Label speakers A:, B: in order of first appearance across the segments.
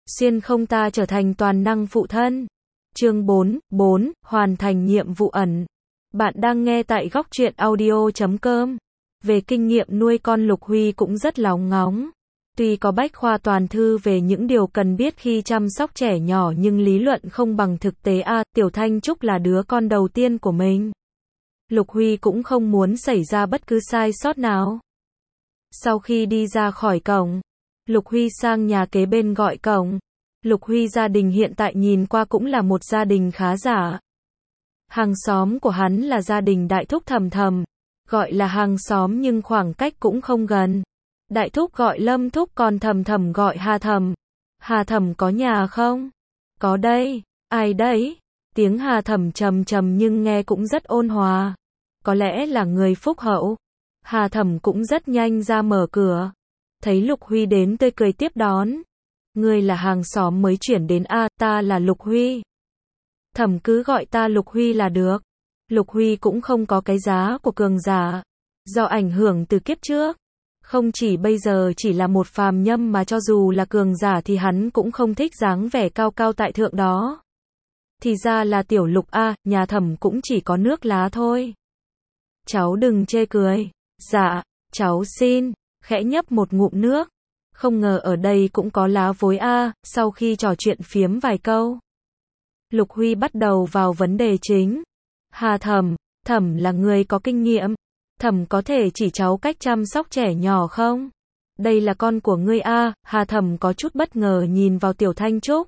A: Xuyên không ta trở thành toàn năng phụ thân. Chương 4, hoàn thành nhiệm vụ ẩn. Bạn đang nghe tại góc truyện audio.com. Về kinh nghiệm nuôi con, Lục Huy cũng rất lóng ngóng. Tuy có bách khoa toàn thư về những điều cần biết khi chăm sóc trẻ nhỏ nhưng lý luận không bằng thực tế Tiểu Thanh Trúc là đứa con đầu tiên của mình. Lục Huy cũng không muốn xảy ra bất cứ sai sót nào. Sau khi đi ra khỏi cổng, Lục Huy sang nhà kế bên gọi cổng. Lục Huy gia đình hiện tại nhìn qua cũng là một gia đình khá giả. Hàng xóm của hắn là gia đình Đại Thúc Thầm Thầm. Gọi là hàng xóm nhưng khoảng cách cũng không gần. Đại Thúc gọi Lâm Thúc, còn Thầm Thầm gọi Hà Thầm. Hà Thầm có nhà không? Có đây. Ai đấy? Tiếng Hà Thầm trầm trầm nhưng nghe cũng rất ôn hòa. Có lẽ là người phúc hậu. Hà Thầm cũng rất nhanh ra mở cửa. Thấy Lục Huy đến tươi cười tiếp đón. Ngươi là hàng xóm mới chuyển đến ta là Lục Huy. Thầm cứ gọi ta Lục Huy là được. Lục Huy cũng không có cái giá của cường giả. Do ảnh hưởng từ kiếp trước. Không chỉ bây giờ chỉ là một phàm nhâm mà cho dù là cường giả thì hắn cũng không thích dáng vẻ cao cao tại thượng đó. Thì ra là tiểu Lục nhà Thầm cũng chỉ có nước lá thôi. Cháu đừng chê cười. Dạ, cháu xin. Khẽ nhấp một ngụm nước. Không ngờ ở đây cũng có lá vối sau khi trò chuyện phiếm vài câu. Lục Huy bắt đầu vào vấn đề chính. Hà Thầm, Thầm là người có kinh nghiệm. Thầm có thể chỉ cháu cách chăm sóc trẻ nhỏ không? Đây là con của ngươi Hà Thầm có chút bất ngờ nhìn vào Tiểu Thanh Trúc.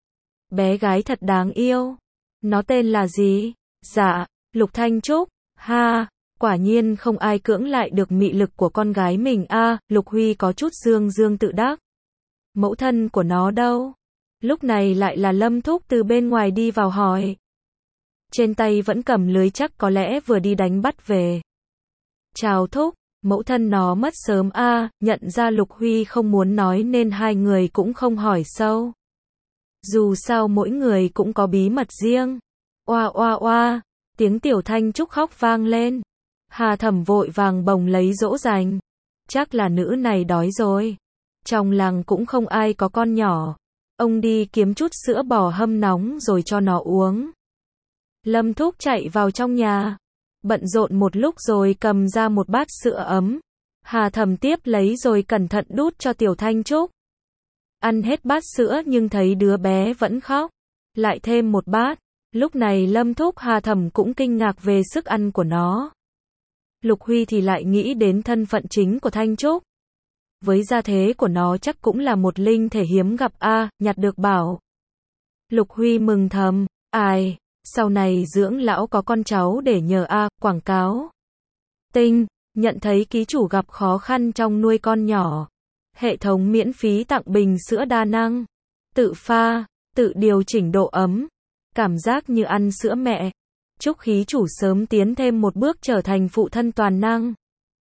A: Bé gái thật đáng yêu. Nó tên là gì? Dạ, Lục Thanh Trúc. Quả nhiên không ai cưỡng lại được mị lực của con gái mình Lục Huy có chút dương dương tự đắc. Mẫu thân của nó đâu? Lúc này lại là Lâm Thúc từ bên ngoài đi vào hỏi. Trên tay vẫn cầm lưới, chắc có lẽ vừa đi đánh bắt về. Chào Thúc, mẫu thân nó mất sớm nhận ra Lục Huy không muốn nói nên hai người cũng không hỏi sâu. Dù sao mỗi người cũng có bí mật riêng. Oa oa oa, tiếng Tiểu Thanh Trúc khóc vang lên. Hà Thầm vội vàng bồng lấy dỗ dành. Chắc là nữ này đói rồi. Trong làng cũng không ai có con nhỏ. Ông đi kiếm chút sữa bò hâm nóng rồi cho nó uống. Lâm Thúc chạy vào trong nhà. Bận rộn một lúc rồi cầm ra một bát sữa ấm. Hà Thầm tiếp lấy rồi cẩn thận đút cho Tiểu Thanh Trúc. Ăn hết bát sữa nhưng thấy đứa bé vẫn khóc. Lại thêm một bát. Lúc này Lâm Thúc Hà Thầm cũng kinh ngạc về sức ăn của nó. Lục Huy thì lại nghĩ đến thân phận chính của Thanh Trúc. Với gia thế của nó chắc cũng là một linh thể hiếm gặp nhặt được bảo. Lục Huy mừng thầm, sau này dưỡng lão có con cháu để nhờ quảng cáo. Tinh, nhận thấy ký chủ gặp khó khăn trong nuôi con nhỏ. Hệ thống miễn phí tặng bình sữa đa năng. Tự pha, tự điều chỉnh độ ấm. Cảm giác như ăn sữa mẹ. Chúc ký chủ sớm tiến thêm một bước trở thành phụ thân toàn năng.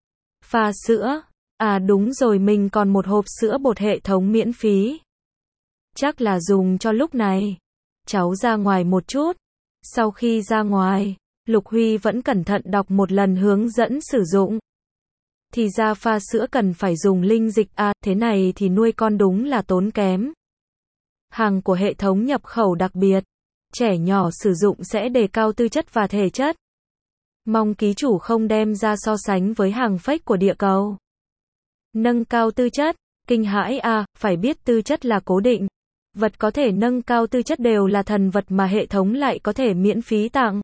A: Pha sữa. Đúng rồi, mình còn một hộp sữa bột hệ thống miễn phí. Chắc là dùng cho lúc này. Cháu ra ngoài một chút. Sau khi ra ngoài, Lục Huy vẫn cẩn thận đọc một lần hướng dẫn sử dụng. Thì ra pha sữa cần phải dùng linh dịch thế này thì nuôi con đúng là tốn kém. Hàng của hệ thống nhập khẩu đặc biệt. Trẻ nhỏ sử dụng sẽ đề cao tư chất và thể chất. Mong ký chủ không đem ra so sánh với hàng fake của địa cầu. Nâng cao tư chất, kinh hãi phải biết tư chất là cố định. Vật có thể nâng cao tư chất đều là thần vật mà hệ thống lại có thể miễn phí tặng.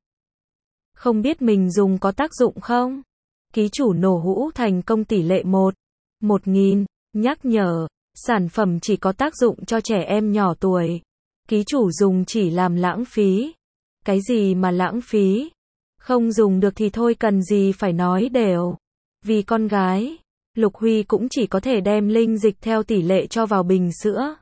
A: Không biết mình dùng có tác dụng không? Ký chủ nổ hũ thành công tỷ lệ 1/1000. Nhắc nhở, sản phẩm chỉ có tác dụng cho trẻ em nhỏ tuổi. Ký chủ dùng chỉ làm lãng phí. Cái gì mà lãng phí? Không dùng được thì thôi, cần gì phải nói đều. Vì con gái, Lục Huy cũng chỉ có thể đem linh dịch theo tỷ lệ cho vào bình sữa.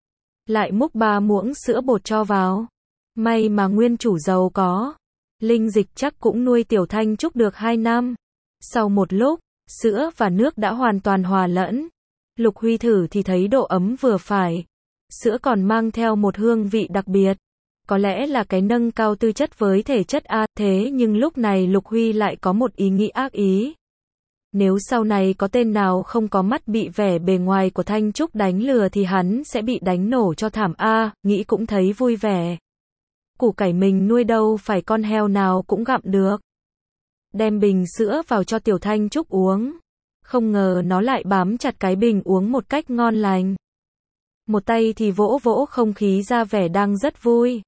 A: Lại múc 3 muỗng sữa bột cho vào. May mà nguyên chủ giàu có. Linh dịch chắc cũng nuôi Tiểu Thanh Trúc được 2 năm. Sau một lúc, sữa và nước đã hoàn toàn hòa lẫn. Lục Huy thử thì thấy độ ấm vừa phải. Sữa còn mang theo một hương vị đặc biệt. Có lẽ là cái nâng cao tư chất với thể chất thế nhưng lúc này Lục Huy lại có một ý nghĩ ác ý. Nếu sau này có tên nào không có mắt bị vẻ bề ngoài của Thanh Trúc đánh lừa thì hắn sẽ bị đánh nổ cho thảm a, nghĩ cũng thấy vui vẻ. Củ cải mình nuôi đâu phải con heo nào cũng gặm được. Đem bình sữa vào cho Tiểu Thanh Trúc uống. Không ngờ nó lại bám chặt cái bình uống một cách ngon lành. Một tay thì vỗ vỗ không khí ra vẻ đang rất vui.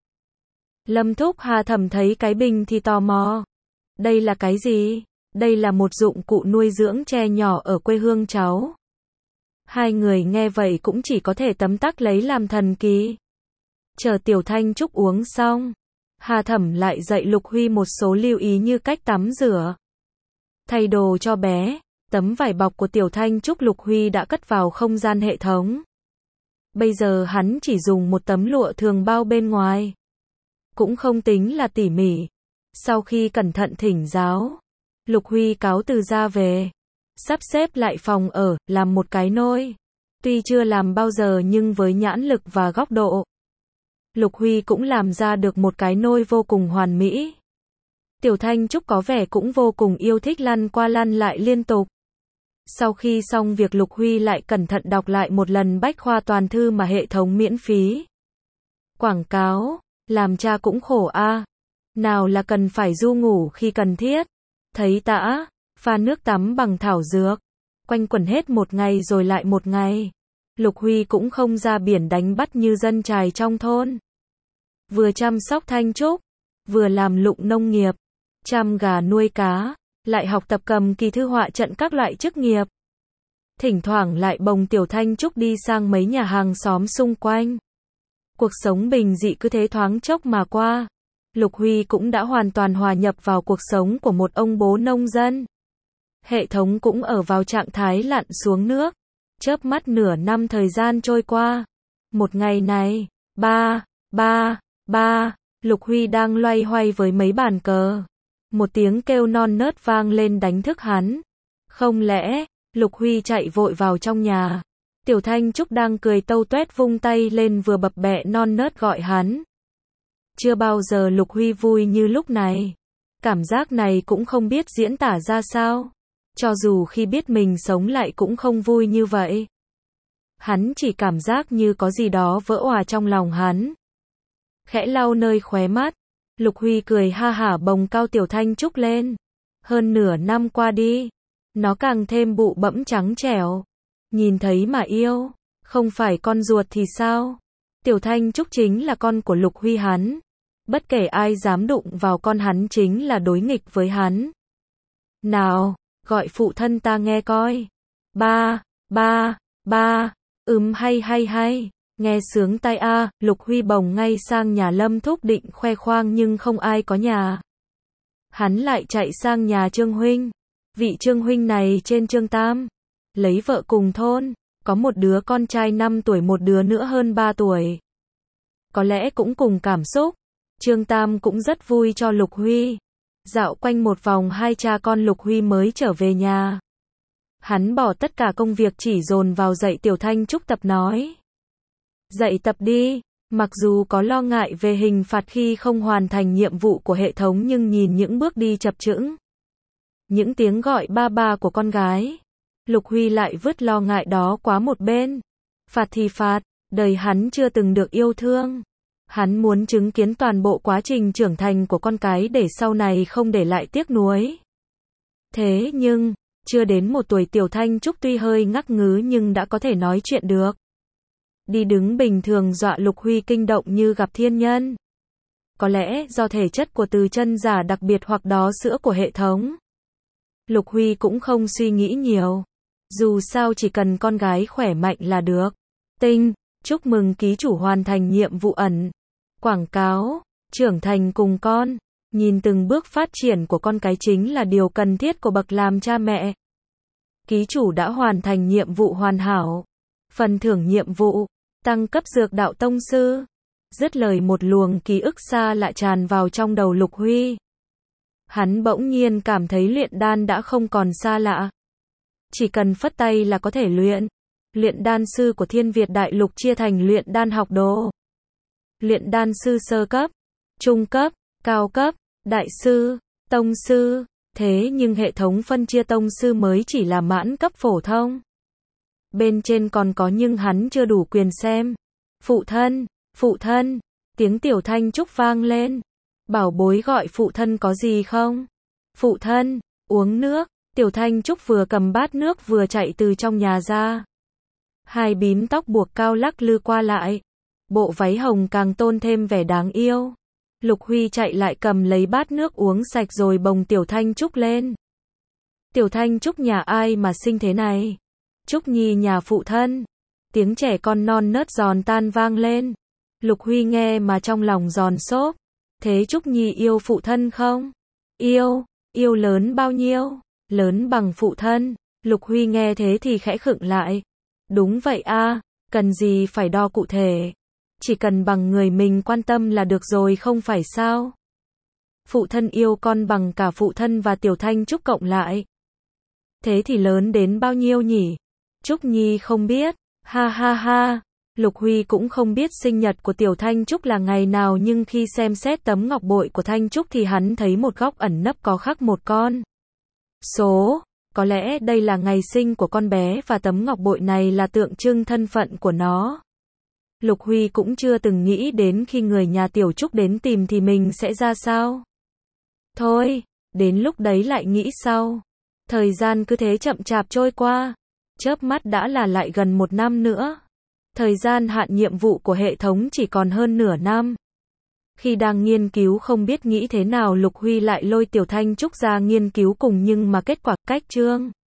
A: Lâm Thúc Hà Thẩm thấy cái bình thì tò mò. Đây là cái gì? Đây là một dụng cụ nuôi dưỡng tre nhỏ ở quê hương cháu. Hai người nghe vậy cũng chỉ có thể tấm tắc lấy làm thần kỳ. Chờ Tiểu Thanh Trúc uống xong, Hà Thẩm lại dạy Lục Huy một số lưu ý như cách tắm rửa, thay đồ cho bé. Tấm vải bọc của Tiểu Thanh Trúc Lục Huy đã cất vào không gian hệ thống. Bây giờ hắn chỉ dùng một tấm lụa thường bao bên ngoài. Cũng không tính là tỉ mỉ. Sau khi cẩn thận thỉnh giáo, Lục Huy cáo từ ra về. Sắp xếp lại phòng ở, làm một cái nôi. Tuy chưa làm bao giờ nhưng với nhãn lực và góc độ, Lục Huy cũng làm ra được một cái nôi vô cùng hoàn mỹ. Tiểu Thanh Trúc có vẻ cũng vô cùng yêu thích lăn qua lăn lại liên tục. Sau khi xong việc Lục Huy lại cẩn thận đọc lại một lần bách khoa toàn thư mà hệ thống miễn phí quảng cáo, làm cha cũng khổ a. Nào là cần phải du ngủ khi cần thiết, thấy tã, pha nước tắm bằng thảo dược, quanh quẩn hết một ngày rồi lại một ngày. Lục Huy cũng không ra biển đánh bắt như dân chài trong thôn. Vừa chăm sóc Thanh Trúc, vừa làm lụng nông nghiệp, chăm gà nuôi cá, lại học tập cầm kỳ thư họa trận các loại chức nghiệp. Thỉnh thoảng lại bồng Tiểu Thanh Trúc đi sang mấy nhà hàng xóm xung quanh. Cuộc sống bình dị cứ thế thoáng chốc mà qua. Lục Huy cũng đã hoàn toàn hòa nhập vào cuộc sống của một ông bố nông dân. Hệ thống cũng ở vào trạng thái lặn xuống nước. Chớp mắt nửa năm thời gian trôi qua. Một ngày này, Lục Huy đang loay hoay với mấy bàn cờ. Một tiếng kêu non nớt vang lên đánh thức hắn. Không lẽ, Lục Huy chạy vội vào trong nhà. Tiểu Thanh Trúc đang cười tâu tuét vung tay lên vừa bập bẹ non nớt gọi hắn. Chưa bao giờ Lục Huy vui như lúc này. Cảm giác này cũng không biết diễn tả ra sao. Cho dù khi biết mình sống lại cũng không vui như vậy. Hắn chỉ cảm giác như có gì đó vỡ òa trong lòng hắn. Khẽ lau nơi khóe mắt, Lục Huy cười ha hả bồng cao Tiểu Thanh Trúc lên. Hơn nửa năm qua đi, nó càng thêm bụ bẫm trắng trẻo. Nhìn thấy mà yêu, không phải con ruột thì sao? Tiểu Thanh Trúc chính là con của Lục Huy hắn. Bất kể ai dám đụng vào con hắn chính là đối nghịch với hắn. Nào, gọi phụ thân ta nghe coi. Ba, hay, nghe sướng tai a. Lục Huy bồng ngay sang nhà Lâm Thúc định khoe khoang nhưng không ai có nhà. Hắn lại chạy sang nhà Trương Huynh. Vị Trương Huynh này trên Trương Tam, lấy vợ cùng thôn, có một đứa con trai 5 tuổi một đứa nữa hơn 3 tuổi. Có lẽ cũng cùng cảm xúc, Trương Tam cũng rất vui cho Lục Huy. Dạo quanh một vòng hai cha con Lục Huy mới trở về nhà. Hắn bỏ tất cả công việc chỉ dồn vào dạy Tiểu Thanh Trúc tập nói. Dạy tập đi, mặc dù có lo ngại về hình phạt khi không hoàn thành nhiệm vụ của hệ thống nhưng nhìn những bước đi chập chững, những tiếng gọi ba ba của con gái, Lục Huy lại vứt lo ngại đó qua một bên. Phạt thì phạt, đời hắn chưa từng được yêu thương. Hắn muốn chứng kiến toàn bộ quá trình trưởng thành của con cái để sau này không để lại tiếc nuối. Thế nhưng, chưa đến 1 tuổi Tiểu Thanh Trúc tuy hơi ngắc ngứ nhưng đã có thể nói chuyện được. Đi đứng bình thường dọa Lục Huy kinh động như gặp thiên nhân. Có lẽ do thể chất của Từ Chân giả đặc biệt hoặc đó sữa của hệ thống. Lục Huy cũng không suy nghĩ nhiều. Dù sao chỉ cần con gái khỏe mạnh là được. Tinh, chúc mừng ký chủ hoàn thành nhiệm vụ ẩn. Quảng cáo, trưởng thành cùng con. Nhìn từng bước phát triển của con cái chính là điều cần thiết của bậc làm cha mẹ. Ký chủ đã hoàn thành nhiệm vụ hoàn hảo. Phần thưởng nhiệm vụ, tăng cấp dược đạo tông sư. Dứt lời một luồng ký ức xa lạ tràn vào trong đầu Lục Huy. Hắn bỗng nhiên cảm thấy luyện đan đã không còn xa lạ. Chỉ cần phất tay là có thể luyện. Luyện đan sư của Thiên Việt Đại Lục chia thành luyện đan học đồ. Luyện đan sư sơ cấp, trung cấp, cao cấp, đại sư, tông sư. Thế nhưng hệ thống phân chia tông sư mới chỉ là mãn cấp phổ thông. Bên trên còn có nhưng hắn chưa đủ quyền xem. Phụ thân, tiếng Tiểu Thanh Trúc vang lên. Bảo bối gọi phụ thân có gì không? Phụ thân, uống nước. Tiểu Thanh Trúc vừa cầm bát nước vừa chạy từ trong nhà ra. Hai bím tóc buộc cao lắc lư qua lại. Bộ váy hồng càng tôn thêm vẻ đáng yêu. Lục Huy chạy lại cầm lấy bát nước uống sạch rồi bồng Tiểu Thanh Trúc lên. Tiểu Thanh Trúc nhà ai mà xinh thế này? Trúc Nhi nhà phụ thân. Tiếng trẻ con non nớt giòn tan vang lên. Lục Huy nghe mà trong lòng giòn xốp. Thế Trúc Nhi yêu phụ thân không? Yêu lớn bao nhiêu? Lớn bằng phụ thân. Lục Huy nghe thế thì khẽ khựng lại. Đúng vậy a, cần gì phải đo cụ thể. Chỉ cần bằng người mình quan tâm là được rồi không phải sao? Phụ thân yêu con bằng cả phụ thân và Tiểu Thanh Trúc cộng lại. Thế thì lớn đến bao nhiêu nhỉ? Trúc Nhi không biết. Ha ha ha. Lục Huy cũng không biết sinh nhật của Tiểu Thanh Trúc là ngày nào, nhưng khi xem xét tấm ngọc bội của Thanh Trúc thì hắn thấy một góc ẩn nấp có khắc một con số. Có lẽ đây là ngày sinh của con bé và tấm ngọc bội này là tượng trưng thân phận của nó. Lục Huy cũng chưa từng nghĩ đến khi người nhà Tiểu Trúc đến tìm thì mình sẽ ra sao. Thôi, đến lúc đấy lại nghĩ sau. Thời gian cứ thế chậm chạp trôi qua. Chớp mắt đã là lại gần 1 năm nữa. Thời gian hạn nhiệm vụ của hệ thống chỉ còn hơn nửa năm. Khi đang nghiên cứu không biết nghĩ thế nào, Lục Huy lại lôi Tiểu Thanh Trúc ra nghiên cứu cùng, nhưng mà kết quả cách chương.